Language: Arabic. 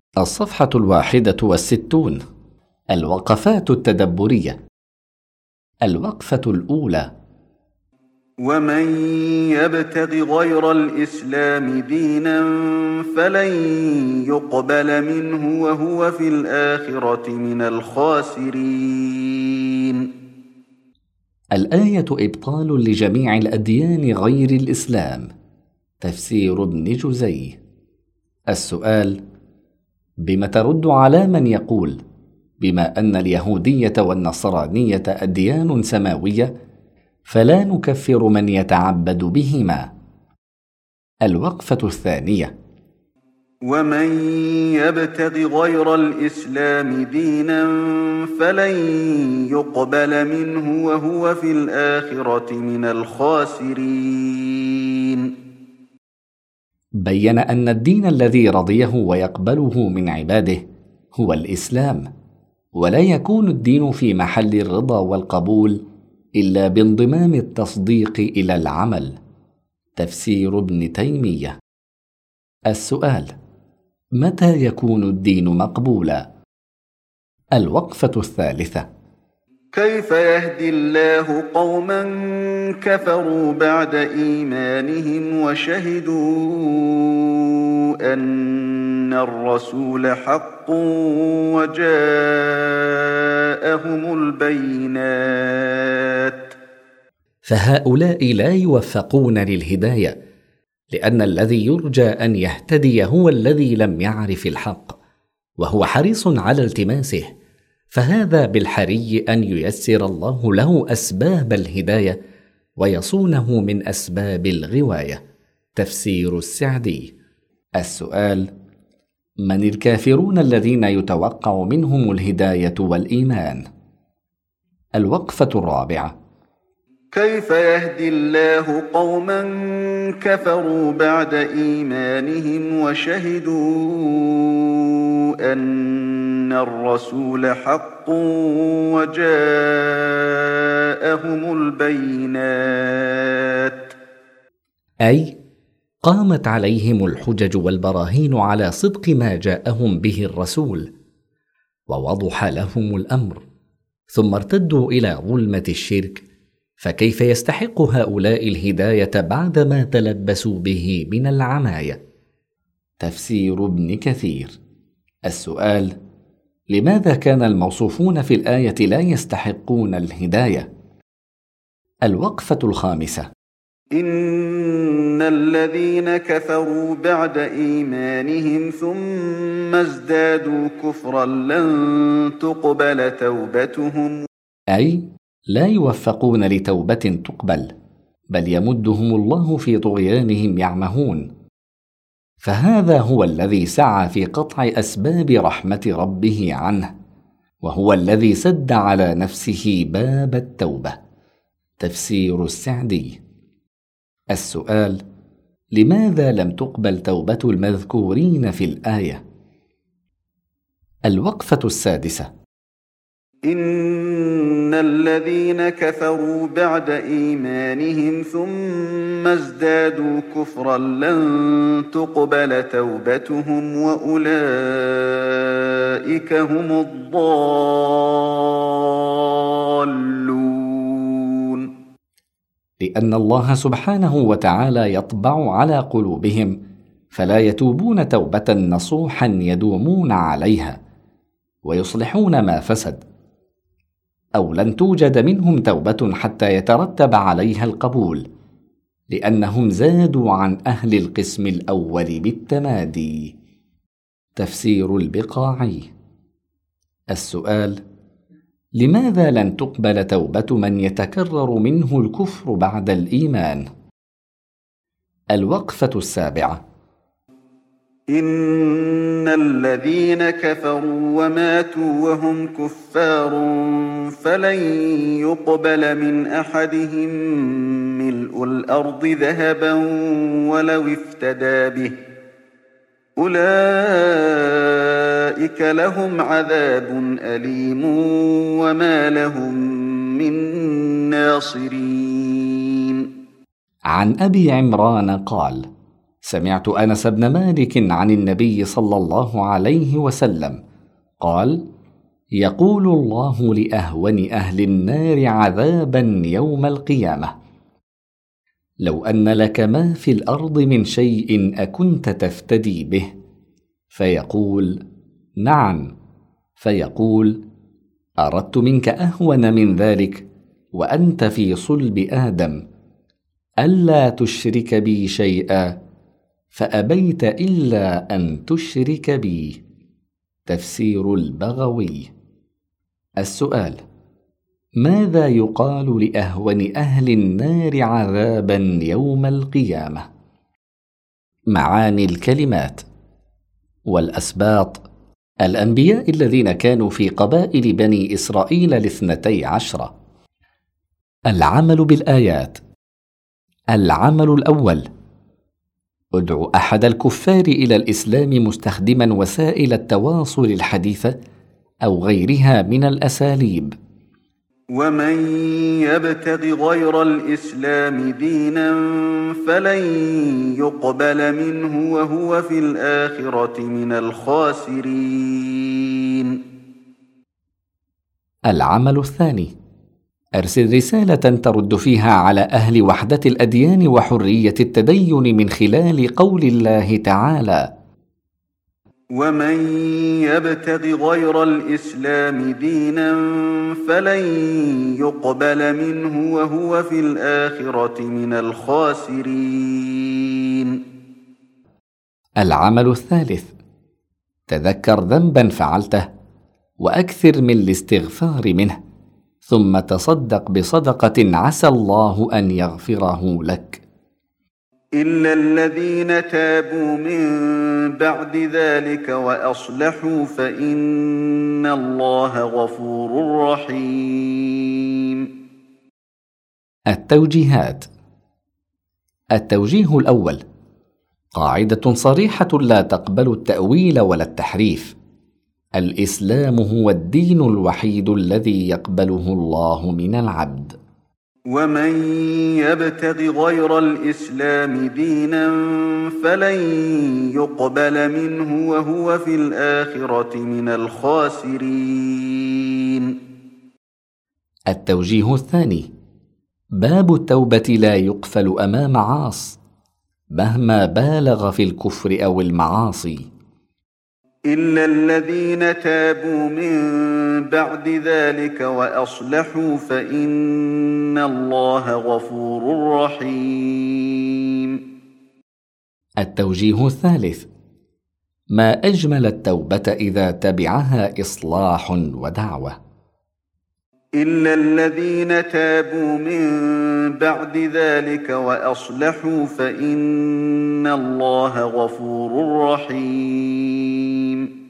الصفحة 61. الوقفات التدبرية. الوقفة الأولى: ومن يبتغ غير الإسلام دينا فلن يقبل منه وهو في الآخرة من الخاسرين. الآية إبطال لجميع الأديان غير الإسلام. تفسير ابن جزي. السؤال: بم ترد على من يقول بما أن اليهودية والنصرانية أديان سماوية فلا نكفر من يتعبد بهما؟ الوقفة الثانية: ومن يبتغ غير الإسلام دينا فلن يقبل منه وهو في الآخرة من الخاسرين. بين أن الدين الذي رضيه ويقبله من عباده هو الإسلام، ولا يكون الدين في محل الرضا والقبول إلا بانضمام التصديق إلى العمل. تفسير ابن تيمية. السؤال: متى يكون الدين مقبولا؟ الوقفة الثالثة: كيف يهدي الله قوما كفروا بعد إيمانهم وشهدوا أن الرسول حق وجاءهم البينات؟ فهؤلاء لا يوفقون للهداية، لأن الذي يرجى أن يهتدي هو الذي لم يعرف الحق وهو حريص على التماسه، فهذا بالحري أن ييسر الله له أسباب الهداية ويصونه من أسباب الغواية. تفسير السعدي. السؤال: من الكافرون الذين يتوقع منهم الهداية والإيمان؟ الوقفة الرابعة: كيف يهدي الله قوما كفروا بعد إيمانهم وشهدوا أن الرسول حق وجاءهم البينات؟ أي قامت عليهم الحجج والبراهين على صدق ما جاءهم به الرسول، ووضح لهم الأمر، ثم ارتدوا إلى ظلمة الشرك، فكيف يستحق هؤلاء الهداية بعدما تلبسوا به من العماية؟ تفسير ابن كثير. السؤال: لماذا كان الموصوفون في الآية لا يستحقون الهداية؟ الوقفة الخامسة: إن الذين كفروا بعد إيمانهم ثم ازدادوا كفرا لن تقبل توبتهم، أي لا يوفقون لتوبة تقبل، بل يمدهم الله في طغيانهم يعمهون، فهذا هو الذي سعى في قطع أسباب رحمة ربه عنه، وهو الذي سد على نفسه باب التوبة. تفسير السعدي. السؤال: لماذا لم تقبل توبة المذكورين في الآية؟ الوقفة السادسة: إن الذين كفروا بعد إيمانهم ثم ازدادوا كفرا لن تقبل توبتهم وأولئك هم الضالون. لأن الله سبحانه وتعالى يطبع على قلوبهم فلا يتوبون توبة نصوحا يدومون عليها ويصلحون ما فسد، أو لن توجد منهم توبة حتى يترتب عليها القبول، لأنهم زادوا عن أهل القسم الأول بالتمادي. تفسير البقاعي. السؤال: لماذا لن تقبل توبة من يتكرر منه الكفر بعد الإيمان؟ الوقفة السابعة: إن الذين كفروا وماتوا وهم كفار فلن يقبل من أحدهم ملء الأرض ذهبا ولو افتدى به، أولئك لهم عذاب أليم وما لهم من ناصرين. عن أبي عمران قال: سمعت أنس بن مالك عن النبي صلى الله عليه وسلم قال: يقول الله لأهون أهل النار عذابا يوم القيامة: لو أن لك ما في الأرض من شيء أكنت تفتدي به؟ فيقول: نعم. فيقول: أردت منك أهون من ذلك وأنت في صلب آدم، ألا تشرك بي شيئا، فأبيت إلا أن تشرك بي. تفسير البغوي. السؤال: ماذا يقال لأهون أهل النار عذابا يوم القيامة؟ معاني الكلمات: والأسباط الأنبياء الذين كانوا في قبائل بني إسرائيل 12. العمل بالآيات: العمل الأول: ادع أحد الكفار إلى الإسلام مستخدما وسائل التواصل الحديثة أو غيرها من الأساليب. ومن يبتغ غير الإسلام دينا فلن يقبل منه وهو في الآخرة من الخاسرين. العمل الثاني: أرسل رسالة ترد فيها على أهل وحدة الأديان وحرية التدين من خلال قول الله تعالى: ومن يبتغ غير الإسلام دينا فلن يقبل منه وهو في الآخرة من الخاسرين. العمل الثالث: تذكر ذنبا فعلته وأكثر من الاستغفار منه، ثم تصدق بصدقة عسى الله أن يغفره لك. إلا الذين تابوا من بعد ذلك وأصلحوا فإن الله غفور رحيم. التوجيهات: التوجيه الأول: قاعدة صريحة لا تقبل التأويل ولا التحريف. الإسلام هو الدين الوحيد الذي يقبله الله من العبد. ومن يبتغ غير الإسلام دينا فلن يقبل منه وهو في الآخرة من الخاسرين. التوجيه الثاني: باب التوبة لا يقفل أمام عاص مهما بالغ في الكفر أو المعاصي. إلا الذين تابوا من بعد ذلك وأصلحوا فإن الله غفور رحيم. التوجيه الثالث: ما أجمل التوبة إذا تبعها إصلاح ودعوة. إلا الذين تابوا من بعد ذلك وأصلحوا فإن الله غفور رحيم.